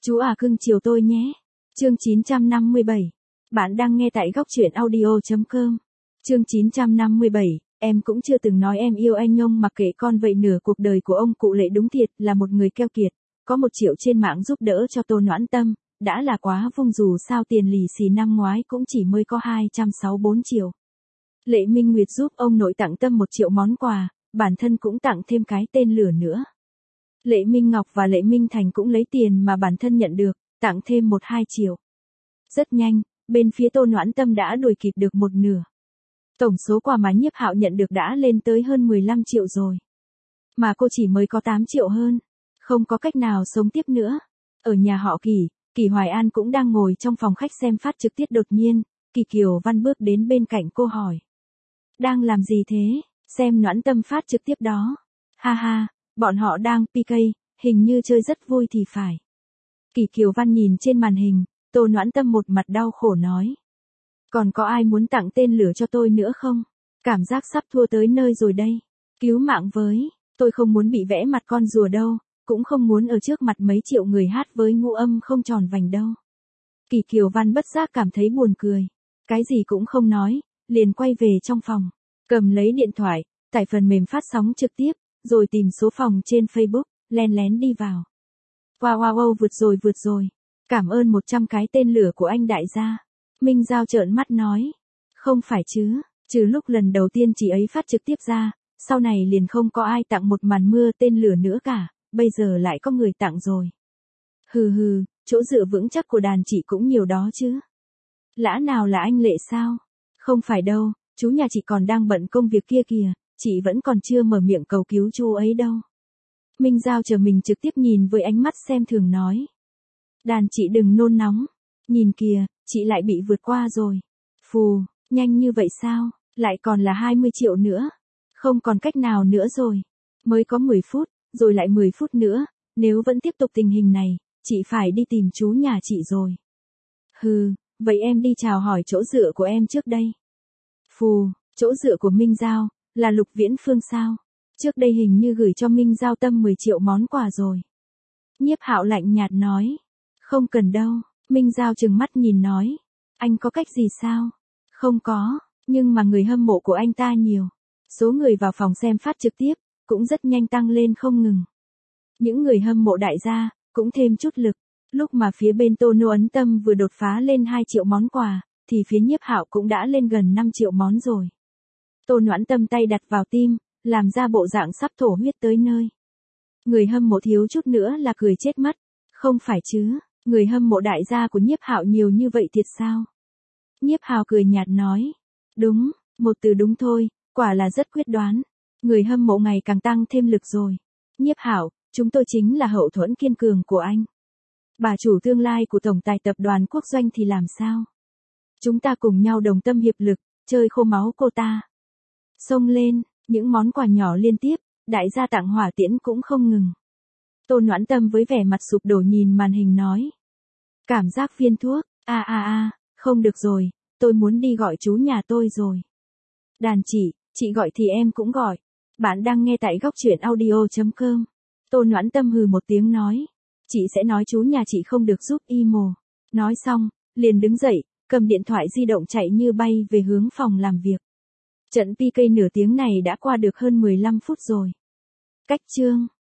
Chú à cưng chiều tôi nhé. Chương 957. Bạn đang nghe tại góc truyện audio.com. Chương 957. Em cũng chưa từng nói em yêu anh nhông mặc kệ con vậy nửa cuộc đời của ông cụ Lệ đúng thiệt là một người keo kiệt. Có 1 triệu trên mạng giúp đỡ cho Tô Noãn Tâm, đã là quá vung dù sao tiền lì xì năm ngoái cũng chỉ mới có 264 triệu. Lệ Minh Nguyệt giúp ông nội tặng Tâm 1 triệu món quà, bản thân cũng tặng thêm cái tên lửa nữa. Lệ Minh Ngọc và Lệ Minh Thành cũng lấy tiền mà bản thân nhận được, tặng thêm 1-2 triệu. Rất nhanh, bên phía Tô Noãn Tâm đã đuổi kịp được 1/2. Tổng số quà mà Nhiếp Hạo nhận được đã lên tới hơn 15 triệu rồi. Mà cô chỉ mới có 8 triệu hơn. Không có cách nào sống tiếp nữa. Ở nhà họ Kỳ Hoài An cũng đang ngồi trong phòng khách xem phát trực tiếp đột nhiên, Kỳ Kiều Văn bước đến bên cạnh cô hỏi. Đang làm gì thế? Xem Noãn Tâm phát trực tiếp đó. Ha ha, bọn họ đang PK, hình như chơi rất vui thì phải. Kỳ Kiều Văn nhìn trên màn hình, Tô Noãn Tâm một mặt đau khổ nói. Còn có ai muốn tặng tên lửa cho tôi nữa không? Cảm giác sắp thua tới nơi rồi đây. Cứu mạng với, tôi không muốn bị vẽ mặt con rùa đâu, cũng không muốn ở trước mặt mấy triệu người hát với ngũ âm không tròn vành đâu. Kỳ Kiều Văn bất giác cảm thấy buồn cười. Cái gì cũng không nói, liền quay về trong phòng. Cầm lấy điện thoại, tải phần mềm phát sóng trực tiếp, rồi tìm số phòng trên Facebook, len lén đi vào. Wow, vượt rồi. Cảm ơn 100 cái tên lửa của anh đại gia. Minh Giao trợn mắt nói. Không phải chứ, trừ lúc lần đầu tiên chị ấy phát trực tiếp ra, sau này liền không có ai tặng một màn mưa tên lửa nữa cả, bây giờ lại có người tặng rồi. Hừ, chỗ dựa vững chắc của đàn chị cũng nhiều đó chứ. Lã nào là anh Lệ sao? Không phải đâu, chú nhà chị còn đang bận công việc kia kìa, chị vẫn còn chưa mở miệng cầu cứu chú ấy đâu. Minh Giao chờ mình trực tiếp nhìn với ánh mắt xem thường nói. Đàn chị đừng nôn nóng, nhìn kìa, chị lại bị vượt qua rồi. Phù, nhanh như vậy sao, lại còn là 20 triệu nữa. Không còn cách nào nữa rồi. Mới có 10 phút, rồi lại 10 phút nữa, nếu vẫn tiếp tục tình hình này, chị phải đi tìm chú nhà chị rồi. Hừ, vậy em đi chào hỏi chỗ dựa của em trước đây. Phù, chỗ dựa của Minh Giao, là Lục Viễn Phương sao? Trước đây hình như gửi cho Minh Giao Tâm 10 triệu món quà rồi. Nhiếp Hạo lạnh nhạt nói. Không cần đâu, Minh Giao trừng mắt nhìn nói. Anh có cách gì sao? Không có, nhưng mà người hâm mộ của anh ta nhiều. Số người vào phòng xem phát trực tiếp, cũng rất nhanh tăng lên không ngừng. Những người hâm mộ đại gia, cũng thêm chút lực. Lúc mà phía bên Tô Noãn Tâm vừa đột phá lên 2 triệu món quà, thì phía Nhiếp Hạo cũng đã lên gần 5 triệu món rồi. Tô Noãn Tâm tay đặt vào tim, làm ra bộ dạng sắp thổ huyết tới nơi. Người hâm mộ thiếu chút nữa là cười chết mất. Không phải chứ, người hâm mộ đại gia của Nhiếp Hạo nhiều như vậy thiệt sao? Nhiếp Hạo cười nhạt nói. Đúng, một từ đúng thôi, quả là rất quyết đoán. Người hâm mộ ngày càng tăng thêm lực rồi. Nhiếp Hạo, chúng tôi chính là hậu thuẫn kiên cường của anh. Bà chủ tương lai của tổng tài tập đoàn Quốc Doanh thì làm sao? Chúng ta cùng nhau đồng tâm hiệp lực, chơi khô máu cô ta. Xông lên, những món quà nhỏ liên tiếp, đại gia tặng hỏa tiễn cũng không ngừng. Tô Noãn Tâm với vẻ mặt sụp đổ nhìn màn hình nói. Cảm giác viên thuốc, không được rồi, tôi muốn đi gọi chú nhà tôi rồi. Đàn chị gọi thì em cũng gọi. Bạn đang nghe tại góc truyện audio.com. Tô Noãn Tâm hừ một tiếng nói. Chị sẽ nói chú nhà chị không được giúp imo. Nói xong, liền đứng dậy, cầm điện thoại di động chạy như bay về hướng phòng làm việc. Trận PK nửa tiếng này đã qua được hơn 15 phút rồi. Cách chương